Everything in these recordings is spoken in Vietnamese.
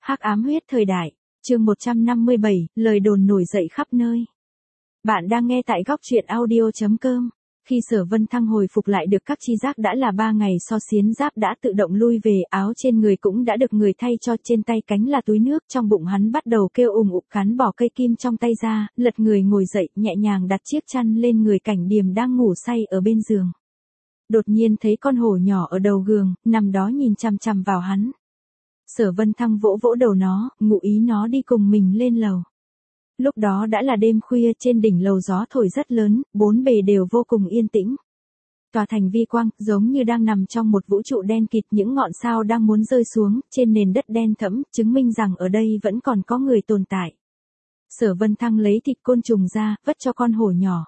Hắc ám huyết thời đại, chương 157, lời đồn nổi dậy khắp nơi. Bạn đang nghe tại góc truyện audio.com. Khi Sở Vân Thăng hồi phục lại được các chi giác đã là 3 ngày so xiến giáp đã tự động lui về, áo trên người cũng đã được người thay cho, trên tay cánh là túi nước, trong bụng hắn bắt đầu kêu ùng ục, cắn bỏ cây kim trong tay ra, lật người ngồi dậy, nhẹ nhàng đặt chiếc chăn lên người Cảnh Điềm đang ngủ say ở bên giường. Đột nhiên thấy con hổ nhỏ ở đầu giường, nằm đó nhìn chằm chằm vào hắn. Sở Vân Thăng vỗ vỗ đầu nó, ngụ ý nó đi cùng mình lên lầu. Lúc đó đã là đêm khuya, trên đỉnh lầu gió thổi rất lớn, bốn bề đều vô cùng yên tĩnh. Tòa thành vi quang, giống như đang nằm trong một vũ trụ đen kịt, những ngọn sao đang muốn rơi xuống, trên nền đất đen thẫm, chứng minh rằng ở đây vẫn còn có người tồn tại. Sở Vân Thăng lấy thịt côn trùng ra, vất cho con hổ nhỏ.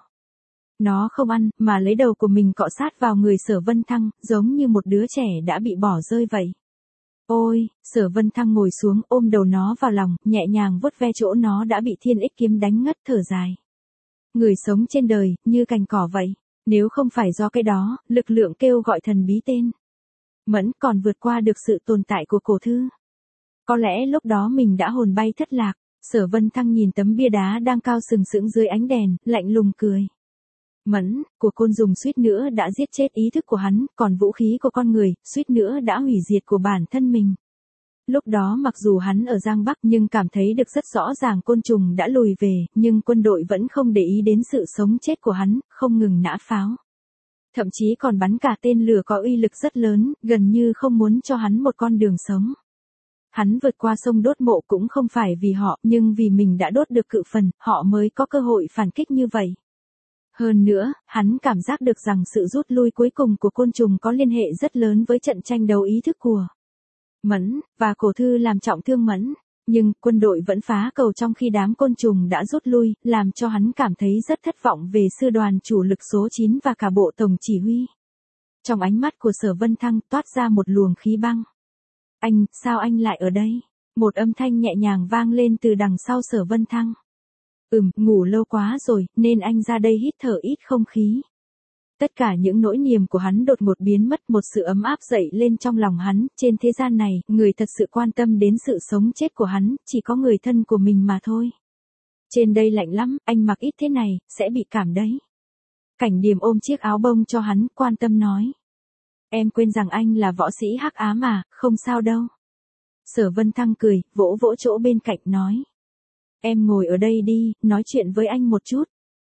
Nó không ăn, mà lấy đầu của mình cọ sát vào người Sở Vân Thăng, giống như một đứa trẻ đã bị bỏ rơi vậy. Ôi, Sở Vân Thăng ngồi xuống ôm đầu nó vào lòng, nhẹ nhàng vuốt ve chỗ nó đã bị thiên ích kiếm đánh ngất, thở dài. Người sống trên đời, như cành cỏ vậy. Nếu không phải do cái đó, lực lượng kêu gọi thần bí tên Mẫn còn vượt qua được sự tồn tại của cổ thư. Có lẽ lúc đó mình đã hồn bay thất lạc. Sở Vân Thăng nhìn tấm bia đá đang cao sừng sững dưới ánh đèn, lạnh lùng cười. Mẫn, của côn dùng suýt nữa đã giết chết ý thức của hắn, còn vũ khí của con người, suýt nữa đã hủy diệt của bản thân mình. Lúc đó mặc dù hắn ở Giang Bắc nhưng cảm thấy được rất rõ ràng côn trùng đã lùi về, nhưng quân đội vẫn không để ý đến sự sống chết của hắn, không ngừng nã pháo. Thậm chí còn bắn cả tên lửa có uy lực rất lớn, gần như không muốn cho hắn một con đường sống. Hắn vượt qua sông đốt mộ cũng không phải vì họ, nhưng vì mình đã đốt được cự phần, họ mới có cơ hội phản kích như vậy. Hơn nữa, hắn cảm giác được rằng sự rút lui cuối cùng của côn trùng có liên hệ rất lớn với trận tranh đấu ý thức của Mẫn, và cổ thư làm trọng thương Mẫn. Nhưng, quân đội vẫn phá cầu trong khi đám côn trùng đã rút lui, làm cho hắn cảm thấy rất thất vọng về sư đoàn chủ lực số 9 và cả bộ tổng chỉ huy. Trong ánh mắt của Sở Vân Thăng toát ra một luồng khí băng. Anh, sao anh lại ở đây? Một âm thanh nhẹ nhàng vang lên từ đằng sau Sở Vân Thăng. Ngủ lâu quá rồi, nên anh ra đây hít thở ít không khí. Tất cả những nỗi niềm của hắn đột ngột biến mất, một sự ấm áp dậy lên trong lòng hắn, trên thế gian này, người thật sự quan tâm đến sự sống chết của hắn, chỉ có người thân của mình mà thôi. Trên đây lạnh lắm, anh mặc ít thế này, sẽ bị cảm đấy. Cảnh Điềm ôm chiếc áo bông cho hắn, quan tâm nói. Em quên rằng anh là võ sĩ hắc ám mà, không sao đâu. Sở Vân Thăng cười, vỗ vỗ chỗ bên cạnh nói. Em ngồi ở đây đi, nói chuyện với anh một chút.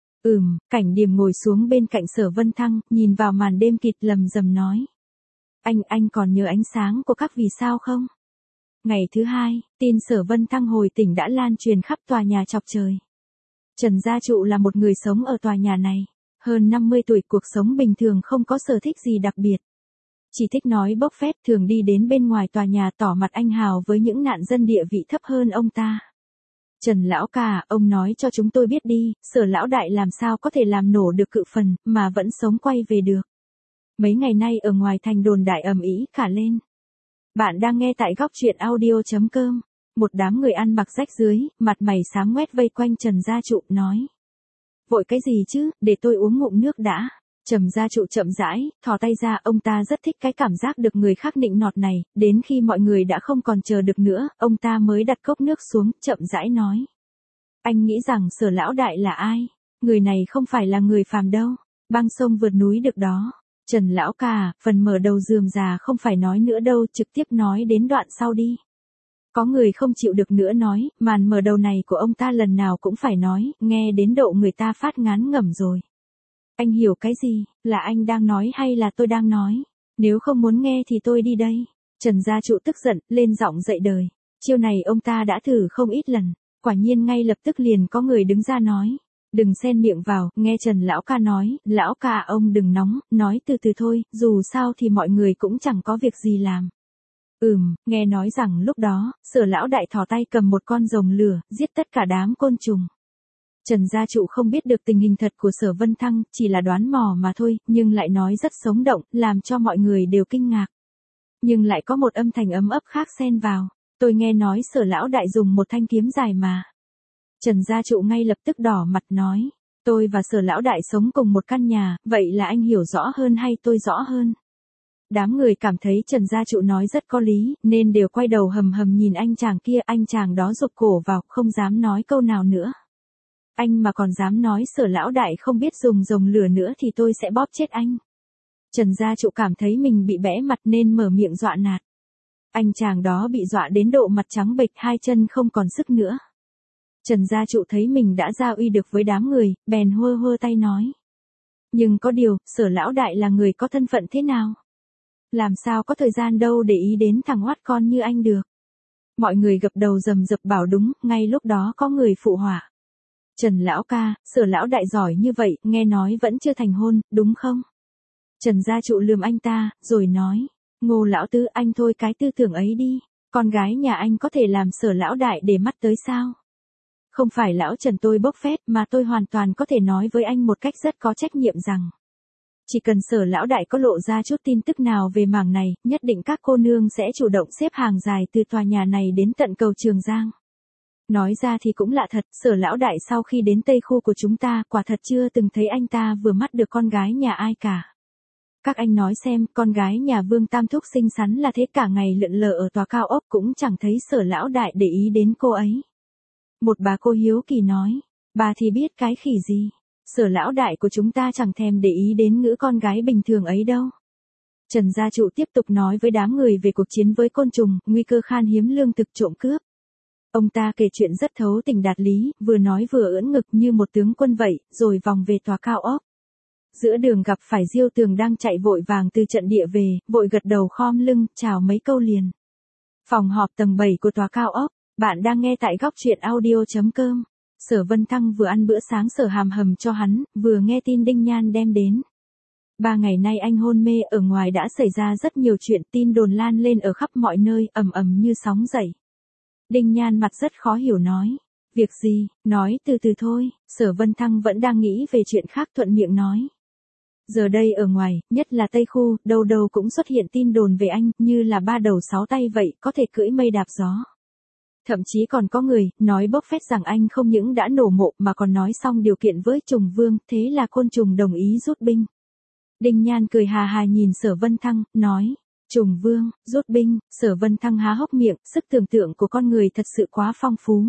Cảnh Điềm ngồi xuống bên cạnh Sở Vân Thăng, nhìn vào màn đêm kịt lầm rầm nói. Anh còn nhớ ánh sáng của các vì sao không? Ngày thứ hai, tin Sở Vân Thăng hồi tỉnh đã lan truyền khắp tòa nhà chọc trời. Trần Gia Trụ là một người sống ở tòa nhà này. Hơn 50 tuổi, cuộc sống bình thường, không có sở thích gì đặc biệt. Chỉ thích nói bốc phét, thường đi đến bên ngoài tòa nhà tỏ mặt anh hào với những nạn dân địa vị thấp hơn ông ta. Trần lão ca, ông nói cho chúng tôi biết đi, Sở lão đại làm sao có thể làm nổ được cự phần, mà vẫn sống quay về được. Mấy ngày nay ở ngoài thành đồn đại ầm ĩ cả lên. Bạn đang nghe tại góc truyện audio.com. Một đám người ăn mặc rách rưới, mặt mày xám ngoét vây quanh Trần Gia Trụ, nói. Vội cái gì chứ, để tôi uống ngụm nước đã. Trầm Gia Trụ chậm rãi, thò tay ra, ông ta rất thích cái cảm giác được người khác nịnh nọt này, đến khi mọi người đã không còn chờ được nữa, ông ta mới đặt cốc nước xuống, chậm rãi nói. Anh nghĩ rằng Sở lão đại là ai? Người này không phải là người phàm đâu, băng sông vượt núi được đó. Trần lão ca, phần mở đầu rườm rà không phải nói nữa đâu, trực tiếp nói đến đoạn sau đi. Có người không chịu được nữa nói, màn mở đầu này của ông ta lần nào cũng phải nói, nghe đến độ người ta phát ngán ngẩm rồi. Anh hiểu cái gì, là anh đang nói hay là tôi đang nói? Nếu không muốn nghe thì tôi đi đây. Trần Gia Trụ tức giận, lên giọng dậy đời. Chiêu này ông ta đã thử không ít lần. Quả nhiên ngay lập tức liền có người đứng ra nói. Đừng xen miệng vào, nghe Trần lão ca nói, lão ca ông đừng nóng, nói từ từ thôi, dù sao thì mọi người cũng chẳng có việc gì làm. Nghe nói rằng lúc đó, Sở lão đại thò tay cầm một con rồng lửa, giết tất cả đám côn trùng. Trần Gia Trụ không biết được tình hình thật của Sở Vân Thăng, chỉ là đoán mò mà thôi, nhưng lại nói rất sống động, làm cho mọi người đều kinh ngạc. Nhưng lại có một âm thanh ấm ấp khác xen vào. Tôi nghe nói Sở lão đại dùng một thanh kiếm dài mà. Trần Gia Trụ ngay lập tức đỏ mặt nói. Tôi và Sở lão đại sống cùng một căn nhà, vậy là anh hiểu rõ hơn hay tôi rõ hơn? Đám người cảm thấy Trần Gia Trụ nói rất có lý, nên đều quay đầu hầm hầm nhìn anh chàng đó rụt cổ vào, không dám nói câu nào nữa. Anh mà còn dám nói Sở lão đại không biết dùng rồng lửa nữa thì tôi sẽ bóp chết anh. Trần Gia Trụ cảm thấy mình bị bẽ mặt nên mở miệng dọa nạt. Anh chàng đó bị dọa đến độ mặt trắng bệch, hai chân không còn sức nữa. Trần Gia Trụ thấy mình đã giao uy được với đám người, bèn hơ hơ tay nói. Nhưng có điều, Sở lão đại là người có thân phận thế nào? Làm sao có thời gian đâu để ý đến thằng oát con như anh được. Mọi người gật đầu rầm rập bảo đúng, ngay lúc đó có người phụ họa. Trần lão ca, Sở lão đại giỏi như vậy, nghe nói vẫn chưa thành hôn, đúng không? Trần Gia Trụ lườm anh ta, rồi nói. Ngô lão tứ, anh thôi cái tư tưởng ấy đi. Con gái nhà anh có thể làm Sở lão đại để mắt tới sao? Không phải lão Trần tôi bốc phét, mà tôi hoàn toàn có thể nói với anh một cách rất có trách nhiệm rằng. Chỉ cần Sở lão đại có lộ ra chút tin tức nào về mảng này, nhất định các cô nương sẽ chủ động xếp hàng dài từ tòa nhà này đến tận cầu Trường Giang. Nói ra thì cũng lạ thật, Sở lão đại sau khi đến Tây khu của chúng ta, quả thật chưa từng thấy anh ta vừa mắt được con gái nhà ai cả. Các anh nói xem, con gái nhà Vương Tam Thúc xinh xắn là thế, cả ngày lượn lờ ở tòa cao ốc cũng chẳng thấy Sở lão đại để ý đến cô ấy. Một bà cô hiếu kỳ nói, bà thì biết cái khỉ gì. Sở lão đại của chúng ta chẳng thèm để ý đến ngữ con gái bình thường ấy đâu. Trần Gia Trụ tiếp tục nói với đám người về cuộc chiến với côn trùng, nguy cơ khan hiếm lương thực, trộm cướp. Ông ta kể chuyện rất thấu tình đạt lý, vừa nói vừa ưỡn ngực như một tướng quân vậy, rồi vòng về tòa cao ốc. Giữa đường gặp phải Diêu Tường đang chạy vội vàng từ trận địa về, vội gật đầu khom lưng, chào mấy câu liền. Phòng họp tầng 7 của tòa cao ốc, bạn đang nghe tại góc truyện audio.com. Sở Vân Thăng vừa ăn bữa sáng Sở hàm hầm cho hắn, vừa nghe tin Đinh Nhan đem đến. 3 ngày nay anh hôn mê, ở ngoài đã xảy ra rất nhiều chuyện, tin đồn lan lên ở khắp mọi nơi, ầm ầm như sóng dậy. Đinh Nhan mặt rất khó hiểu nói. Việc gì, nói từ từ thôi. Sở Vân Thăng vẫn đang nghĩ về chuyện khác, thuận miệng nói. Giờ đây ở ngoài, nhất là Tây khu, đâu đâu cũng xuất hiện tin đồn về anh, như là ba đầu sáu tay vậy, có thể cưỡi mây đạp gió. Thậm chí còn có người nói bốc phét rằng anh không những đã nổ mộ mà còn nói xong điều kiện với Trùng Vương, thế là côn trùng đồng ý rút binh. Đinh Nhan cười hà hà nhìn Sở Vân Thăng, nói, Trùng Vương, rút binh. Sở Vân Thăng há hốc miệng, sức tưởng tượng của con người thật sự quá phong phú.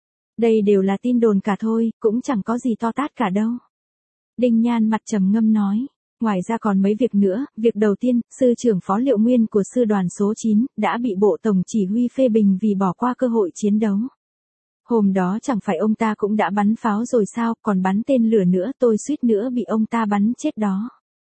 Đây đều là tin đồn cả thôi, cũng chẳng có gì to tát cả đâu. Đinh Nhan mặt trầm ngâm nói, ngoài ra còn mấy việc nữa, việc đầu tiên, sư trưởng Phó Liệu Nguyên của sư đoàn số 9, đã bị Bộ Tổng Chỉ huy phê bình vì bỏ qua cơ hội chiến đấu. Hôm đó chẳng phải ông ta cũng đã bắn pháo rồi sao, còn bắn tên lửa nữa, tôi suýt nữa bị ông ta bắn chết đó.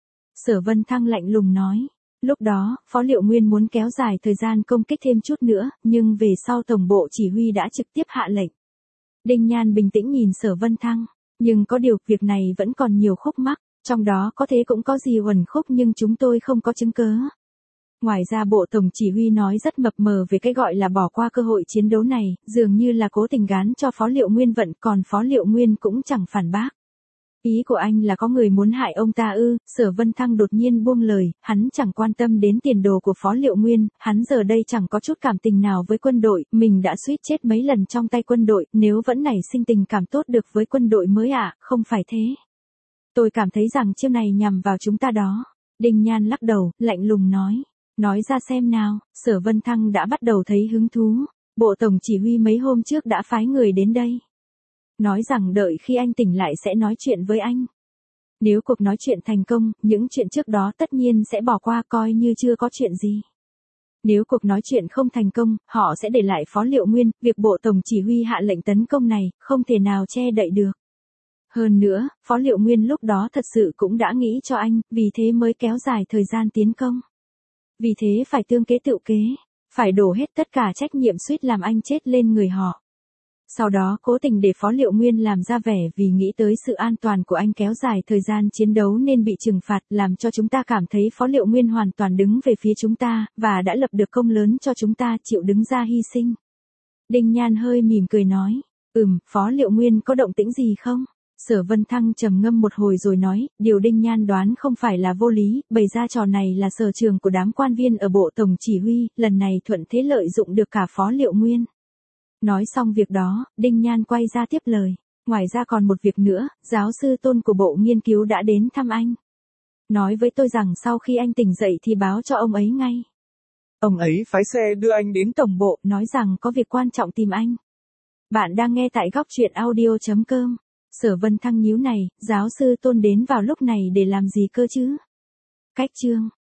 Sở Vân Thăng lạnh lùng nói, lúc đó, Phó Liệu Nguyên muốn kéo dài thời gian công kích thêm chút nữa, nhưng về sau Tổng Bộ Chỉ huy đã trực tiếp hạ lệnh. Đinh Nhan bình tĩnh nhìn Sở Vân Thăng, nhưng có điều, việc này vẫn còn nhiều khúc mắc, trong đó có thế cũng có gì uẩn khúc nhưng chúng tôi không có chứng cớ. Ngoài ra Bộ Tổng Chỉ huy nói rất mập mờ về cái gọi là bỏ qua cơ hội chiến đấu này, dường như là cố tình gán cho Phó Liệu Nguyên vận, còn Phó Liệu Nguyên cũng chẳng phản bác. Ý của anh là có người muốn hại ông ta ư? Sở Vân Thăng đột nhiên buông lời, hắn chẳng quan tâm đến tiền đồ của Phó Liệu Nguyên, hắn giờ đây chẳng có chút cảm tình nào với quân đội, mình đã suýt chết mấy lần trong tay quân đội, nếu vẫn nảy sinh tình cảm tốt được với quân đội mới không phải thế. Tôi cảm thấy rằng chiêu này nhằm vào chúng ta đó. Đinh Nhan lắc đầu, lạnh lùng nói ra xem nào. Sở Vân Thăng đã bắt đầu thấy hứng thú. Bộ Tổng Chỉ huy mấy hôm trước đã phái người đến đây. Nói rằng đợi khi anh tỉnh lại sẽ nói chuyện với anh. Nếu cuộc nói chuyện thành công, những chuyện trước đó tất nhiên sẽ bỏ qua coi như chưa có chuyện gì. Nếu cuộc nói chuyện không thành công, họ sẽ để lại Phó Liệu Nguyên, việc Bộ Tổng Chỉ huy hạ lệnh tấn công này, không thể nào che đậy được. Hơn nữa, Phó Liệu Nguyên lúc đó thật sự cũng đã nghĩ cho anh, vì thế mới kéo dài thời gian tiến công. Vì thế phải tương kế tự kế, phải đổ hết tất cả trách nhiệm suýt làm anh chết lên người họ. Sau đó cố tình để Phó Liệu Nguyên làm ra vẻ vì nghĩ tới sự an toàn của anh kéo dài thời gian chiến đấu nên bị trừng phạt, làm cho chúng ta cảm thấy Phó Liệu Nguyên hoàn toàn đứng về phía chúng ta, và đã lập được công lớn cho chúng ta, chịu đứng ra hy sinh. Đinh Nhan hơi mỉm cười nói, Phó Liệu Nguyên có động tĩnh gì không? Sở Vân Thăng trầm ngâm một hồi rồi nói, điều Đinh Nhan đoán không phải là vô lý, bày ra trò này là sở trường của đám quan viên ở Bộ Tổng Chỉ huy, lần này thuận thế lợi dụng được cả Phó Liệu Nguyên. Nói xong việc đó, Đinh Nhan quay ra tiếp lời. Ngoài ra còn một việc nữa, giáo sư Tôn của Bộ Nghiên cứu đã đến thăm anh. Nói với tôi rằng sau khi anh tỉnh dậy thì báo cho ông ấy ngay. Ông ấy phái xe đưa anh đến tổng bộ. Nói rằng có việc quan trọng tìm anh. Bạn đang nghe tại góc truyện audio.com. Sở Vân Thăng nhíu này, giáo sư Tôn đến vào lúc này để làm gì cơ chứ? Cách chương